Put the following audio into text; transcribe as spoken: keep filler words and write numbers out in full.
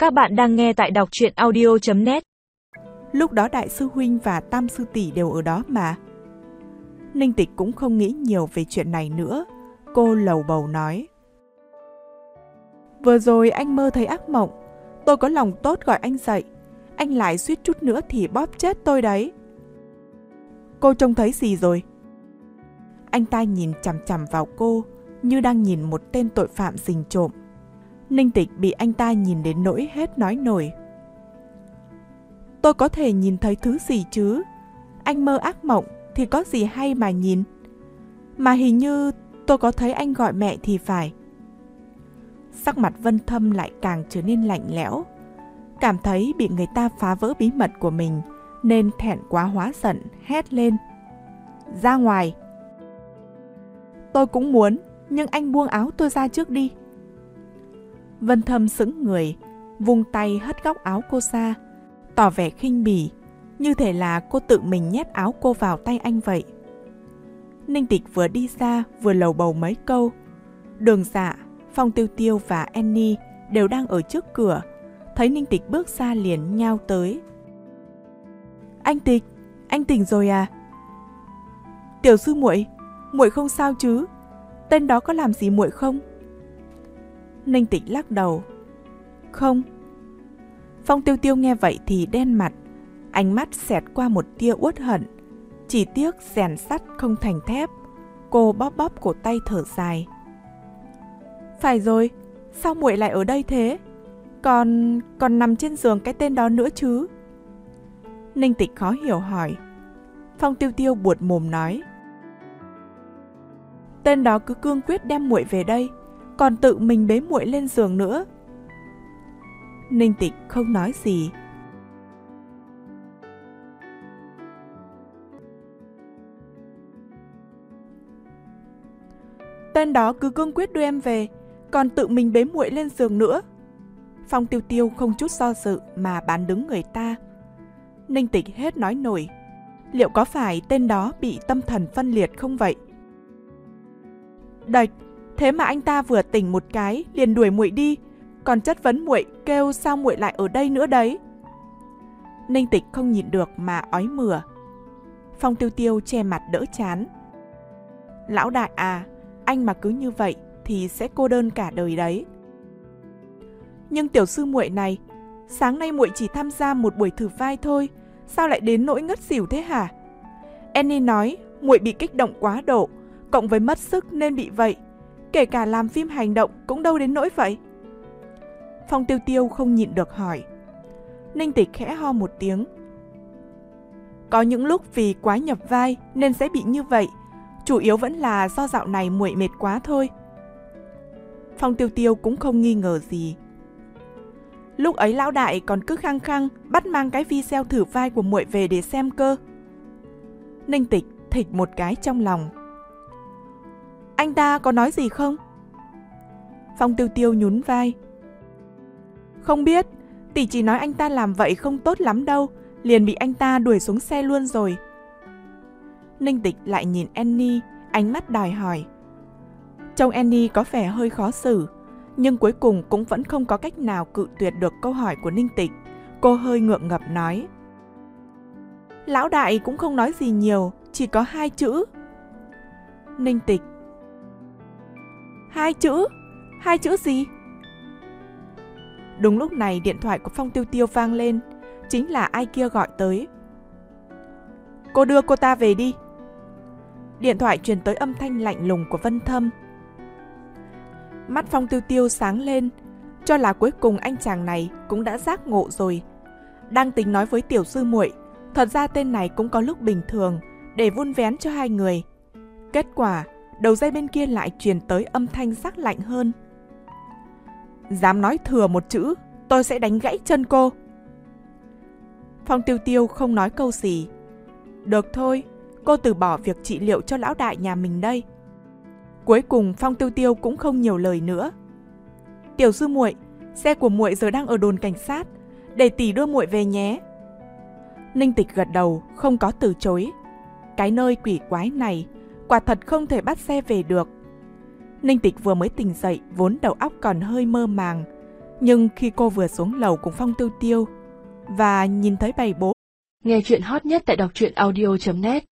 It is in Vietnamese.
Các bạn đang nghe tại đọc truyện audio chấm net. Lúc đó đại sư huynh và tam sư tỷ đều ở đó mà. Ninh Tịch cũng không nghĩ nhiều về chuyện này nữa. Cô lầu bầu nói: Vừa rồi anh mơ thấy ác mộng. Tôi có lòng tốt gọi anh dậy. Anh lại suýt chút nữa thì bóp chết tôi đấy. Cô trông thấy gì rồi? Anh ta nhìn chằm chằm vào cô như đang nhìn một tên tội phạm rình trộm. Ninh Tịch bị anh ta nhìn đến nỗi hết nói nổi. Tôi có thể nhìn thấy thứ gì chứ? Anh mơ ác mộng thì có gì hay mà nhìn. Mà hình như tôi có thấy anh gọi mẹ thì phải. Sắc mặt Vân Thâm lại càng trở nên lạnh lẽo. Cảm thấy bị người ta phá vỡ bí mật của mình nên thẹn quá hóa giận, hét lên: Ra ngoài! Tôi cũng muốn, nhưng anh buông áo tôi ra trước đi. Vân Thâm sững người, vung tay hất góc áo cô ra, tỏ vẻ khinh bỉ, như thể là cô tự mình nhét áo cô vào tay anh vậy. Ninh Tịch vừa đi ra vừa lầu bầu mấy câu. Đường Dạ, Phong Tiêu Tiêu và Annie đều đang ở trước cửa, thấy Ninh Tịch bước ra liền nhao tới. Anh Tịch, anh tỉnh rồi à? Tiểu sư muội, muội không sao chứ? Tên đó có làm gì muội không? Ninh Tịch lắc đầu. Không. Phong Tiêu Tiêu nghe vậy thì đen mặt, ánh mắt xẹt qua một tia uất hận. Chỉ tiếc rèn sắt không thành thép. Cô bóp bóp cổ tay thở dài. Phải rồi, sao muội lại ở đây thế? Còn còn nằm trên giường cái tên đó nữa chứ? Ninh Tịch khó hiểu hỏi. Phong Tiêu Tiêu buột mồm nói: Tên đó cứ cương quyết đem muội về đây, còn tự mình bế muội lên giường nữa. Ninh Tịch không nói gì. Tên đó cứ cương quyết đưa em về, còn tự mình bế muội lên giường nữa. Phong Tiêu Tiêu không chút do dự mà bán đứng người ta. Ninh Tịch hết nói nổi. Liệu có phải tên đó bị tâm thần phân liệt không vậy? Đạch, thế mà anh ta vừa tỉnh một cái liền đuổi muội đi, còn chất vấn muội kêu sao muội lại ở đây nữa đấy. Ninh Tịch không nhịn được mà ói mửa. Phong Tiêu Tiêu che mặt đỡ chán. Lão đại à, anh mà cứ như vậy thì sẽ cô đơn cả đời đấy. Nhưng tiểu sư muội này, sáng nay muội chỉ tham gia một buổi thử vai thôi, sao lại đến nỗi ngất xỉu thế hả? Annie nói muội bị kích động quá độ, cộng với mất sức nên bị vậy. Kể cả làm phim hành động cũng đâu đến nỗi vậy. Phong Tiêu Tiêu không nhịn được hỏi. Ninh Tịch khẽ ho một tiếng. Có những lúc vì quá nhập vai nên sẽ bị như vậy, chủ yếu vẫn là do dạo này muội mệt quá thôi. Phong Tiêu Tiêu cũng không nghi ngờ gì. Lúc ấy lão đại còn cứ khăng khăng bắt mang cái video thử vai của muội về để xem cơ. Ninh Tịch thịch một cái trong lòng. Anh ta có nói gì không? Phong Tiêu Tiêu nhún vai. Không biết, tỷ chỉ nói anh ta làm vậy không tốt lắm đâu, liền bị anh ta đuổi xuống xe luôn rồi. Ninh Tịch lại nhìn Annie, ánh mắt đòi hỏi. Trông Annie có vẻ hơi khó xử, nhưng cuối cùng cũng vẫn không có cách nào cự tuyệt được câu hỏi của Ninh Tịch. Cô hơi ngượng ngập nói. Lão đại cũng không nói gì nhiều, chỉ có hai chữ. Ninh Tịch. Hai chữ? Hai chữ gì? Đúng lúc này điện thoại của Phong Tiêu Tiêu vang lên, chính là ai kia gọi tới. Cô đưa cô ta về đi. Điện thoại truyền tới âm thanh lạnh lùng của Vân Thâm. Mắt Phong Tiêu Tiêu sáng lên, cho là cuối cùng anh chàng này cũng đã giác ngộ rồi. Đang tính nói với tiểu sư muội, thật ra tên này cũng có lúc bình thường, để vun vén cho hai người. Kết quả, đầu dây bên kia lại truyền tới âm thanh sắc lạnh hơn. Dám nói thừa một chữ, tôi sẽ đánh gãy chân cô. Phong Tiêu Tiêu không nói câu gì. Được thôi, cô từ bỏ việc trị liệu cho lão đại nhà mình đây. Cuối cùng Phong Tiêu Tiêu cũng không nhiều lời nữa. Tiểu sư muội, xe của muội giờ đang ở đồn cảnh sát, để tỷ đưa muội về nhé. Ninh Tịch gật đầu, không có từ chối. Cái nơi quỷ quái này, quả thật không thể bắt xe về được. Ninh Tịch vừa mới tỉnh dậy, vốn đầu óc còn hơi mơ màng, Nhưng khi cô vừa xuống lầu cùng Phong Tiêu Tiêu và nhìn thấy bầy bố, Nghe chuyện hot nhất tại đọc truyện audio chấm net